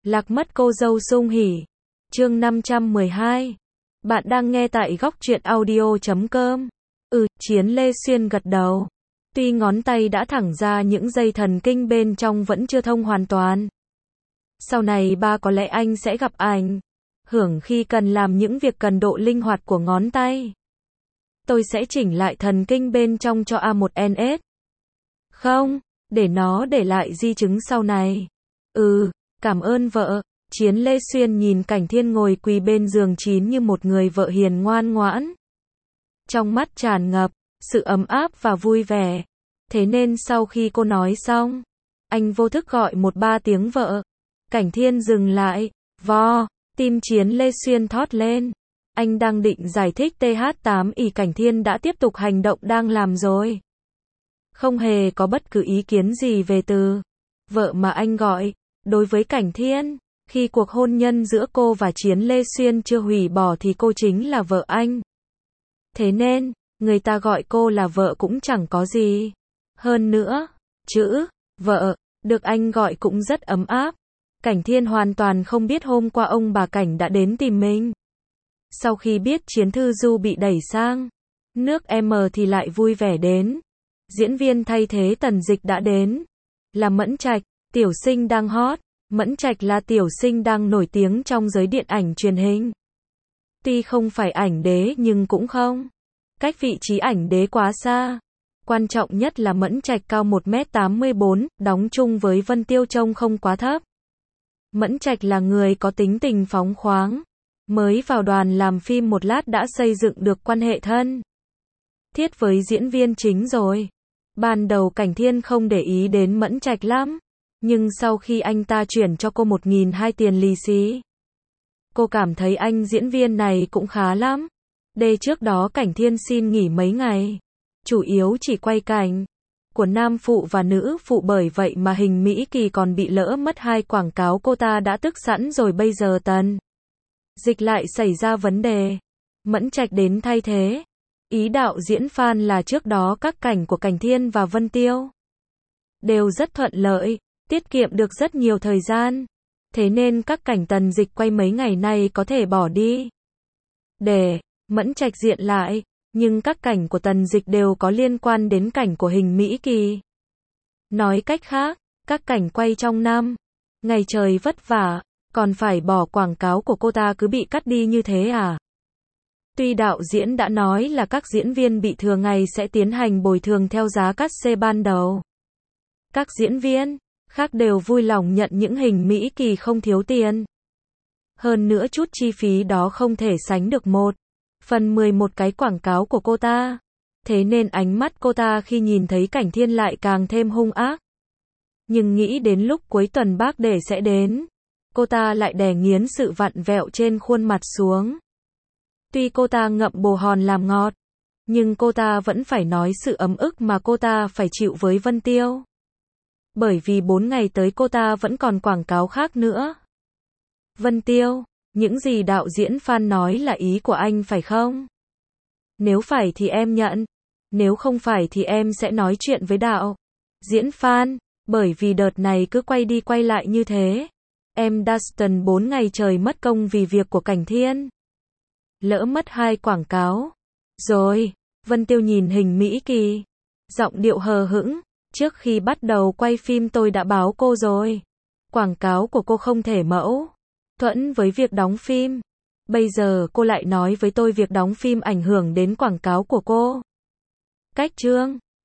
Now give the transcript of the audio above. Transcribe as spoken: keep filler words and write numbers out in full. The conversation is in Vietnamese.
Lạc mất cô dâu sung hỉ. Chương năm trăm mười hai. Bạn đang nghe tại góc truyện audio chấm com. Ừ, Chiến Lê Xuyên gật đầu. Tuy ngón tay đã thẳng ra những dây thần kinh bên trong vẫn chưa thông hoàn toàn. Sau này ba có lẽ anh sẽ gặp ảnh hưởng khi cần làm những việc cần độ linh hoạt của ngón tay. Tôi sẽ chỉnh lại thần kinh bên trong cho A một N S. Không, để nó để lại di chứng sau này. Ừ, cảm ơn vợ. Chiến Lê Xuyên nhìn Cảnh Thiên ngồi quỳ bên giường chín như một người vợ hiền ngoan ngoãn. Trong mắt tràn ngập sự ấm áp và vui vẻ. Thế nên sau khi cô nói xong, anh vô thức gọi một ba tiếng vợ. Cảnh Thiên dừng lại, vo, tim Chiến Lê Xuyên thót lên. Anh đang định giải thích T H tám ỷ Cảnh Thiên đã tiếp tục hành động đang làm rồi. Không hề có bất cứ ý kiến gì về từ vợ mà anh gọi. Đối với Cảnh Thiên, khi cuộc hôn nhân giữa cô và Chiến Lê Xuyên chưa hủy bỏ thì cô chính là vợ anh. Thế nên, người ta gọi cô là vợ cũng chẳng có gì. Hơn nữa, chữ vợ được anh gọi cũng rất ấm áp. Cảnh Thiên hoàn toàn không biết hôm qua ông bà Cảnh đã đến tìm mình. Sau khi biết Chiến Thư Du bị đẩy sang nước M thì lại vui vẻ đến. Diễn viên thay thế Tần Dịch đã đến. Là Mẫn Trạch, tiểu sinh đang hot. Mẫn Trạch là tiểu sinh đang nổi tiếng trong giới điện ảnh truyền hình. Tuy không phải ảnh đế nhưng cũng không cách vị trí ảnh đế quá xa. Quan trọng nhất là Mẫn Trạch cao một mét tám mươi bốn, đóng chung với Vân Tiêu trông không quá thấp. Mẫn Trạch là người có tính tình phóng khoáng. Mới vào đoàn làm phim một lát đã xây dựng được quan hệ thân thiết với diễn viên chính rồi. Ban đầu Cảnh Thiên không để ý đến Mẫn Trạch lắm. Nhưng sau khi anh ta chuyển cho cô một nghìn hai tiền lì xì, cô cảm thấy anh diễn viên này cũng khá lắm. Đây trước đó Cảnh Thiên xin nghỉ mấy ngày. Chủ yếu chỉ quay cảnh của nam phụ và nữ phụ, bởi vậy mà Hình Mỹ Kỳ còn bị lỡ mất hai quảng cáo cô ta đã tức sẵn rồi. Bây giờ Tần Dịch lại xảy ra vấn đề. Mẫn Trạch đến thay thế. Ý đạo diễn Phan là trước đó các cảnh của Cảnh Thiên và Vân Tiêu đều rất thuận lợi, tiết kiệm được rất nhiều thời gian. Thế nên các cảnh Tần Dịch quay mấy ngày nay có thể bỏ đi để Mẫn Trạch diện lại. Nhưng các cảnh của Tần Dịch đều có liên quan đến cảnh của Hình Mỹ Kỳ. Nói cách khác, các cảnh quay trong năm ngày trời vất vả, còn phải bỏ quảng cáo của cô ta cứ bị cắt đi như thế à? Tuy đạo diễn đã nói là các diễn viên bị thừa ngày sẽ tiến hành bồi thường theo giá cát xê ban đầu. Các diễn viên khác đều vui lòng nhận những Hình Mỹ Kỳ không thiếu tiền. Hơn nữa chút chi phí đó không thể sánh được một phần mười một cái quảng cáo của cô ta. Thế nên ánh mắt cô ta khi nhìn thấy Cảnh Thiên lại càng thêm hung ác. Nhưng nghĩ đến lúc cuối tuần bác để sẽ đến, cô ta lại đè nghiến sự vặn vẹo trên khuôn mặt xuống. Tuy cô ta ngậm bồ hòn làm ngọt, nhưng cô ta vẫn phải nói sự ấm ức mà cô ta phải chịu với Vân Tiêu. Bởi vì bốn ngày tới cô ta vẫn còn quảng cáo khác nữa. Vân Tiêu, những gì đạo diễn Phan nói là ý của anh phải không? Nếu phải thì em nhận. Nếu không phải thì em sẽ nói chuyện với đạo diễn Phan. Bởi vì đợt này cứ quay đi quay lại như thế. Em Dustin bốn ngày trời mất công vì việc của Cảnh Thiên. Lỡ mất hai quảng cáo. Rồi, Vân Tiêu nhìn Hình Mỹ Kỳ. Giọng điệu hờ hững. Trước khi bắt đầu quay phim tôi đã báo cô rồi. Quảng cáo của cô không thể mẫu thuẫn với việc đóng phim. Bây giờ cô lại nói với tôi việc đóng phim ảnh hưởng đến quảng cáo của cô. Cách chương